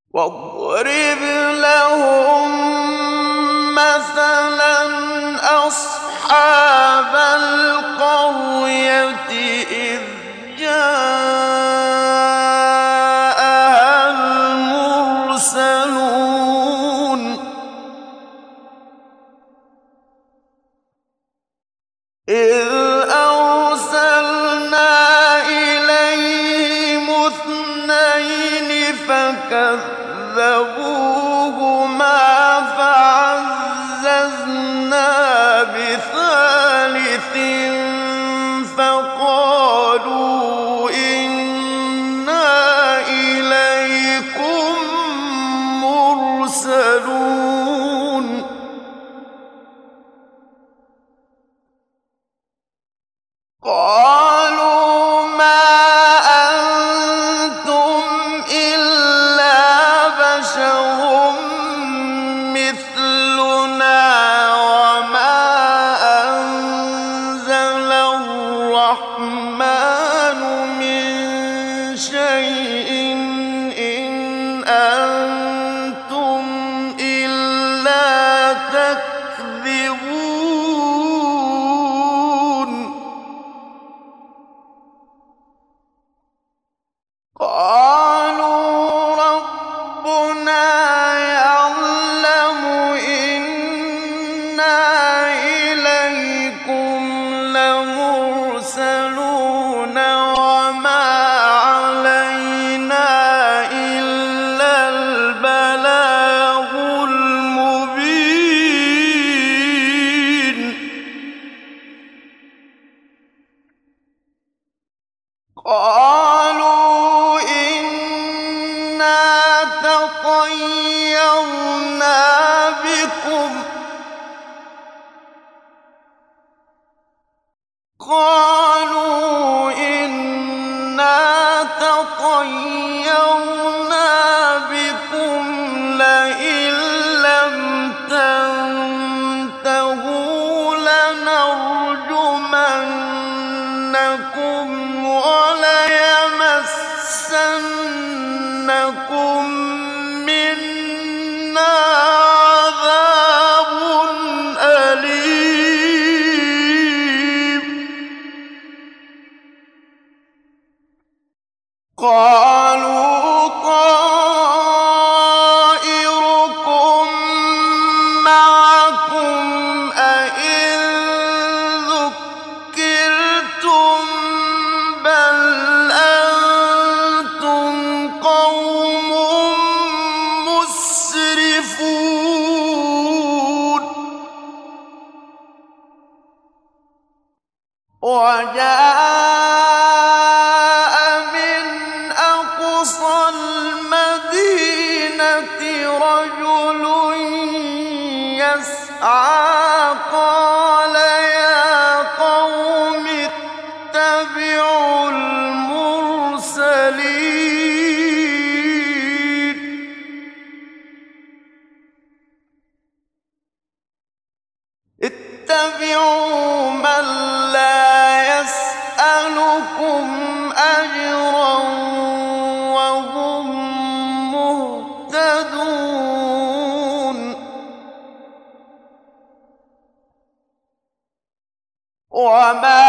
واضرب لهم مثلا أصحاب القرية إذ جاءها المرسلون إذ أرسلنا إليهم اثنين فكذبوهما فعززنا بثالث فقالوا إنا إليكم مرسلون قالوا ما أنتم إلا بشر مثلنا وما أنزل الرحمن من شيء إن أنتم إلا تكذبون قالوا ربنا يعلم إنا إليكم لمرسلون وما علينا إلا البلاغ المبين قالوا إنا تطيرنا بكم قالوا إنا تطيرنا بكم لئن لم تنتهوا لنرجمنكم وليمسنكم منا عذاب أليم قالوا طائركم معكم أئن ذكرتم بل أنتم قوم مسرفون وجاء من أقصى المدينة رجل يسعى قال يا قوم اتبعوا المرسلين اتبعوا من لا يسألكم أجرا وهم مهتدون وما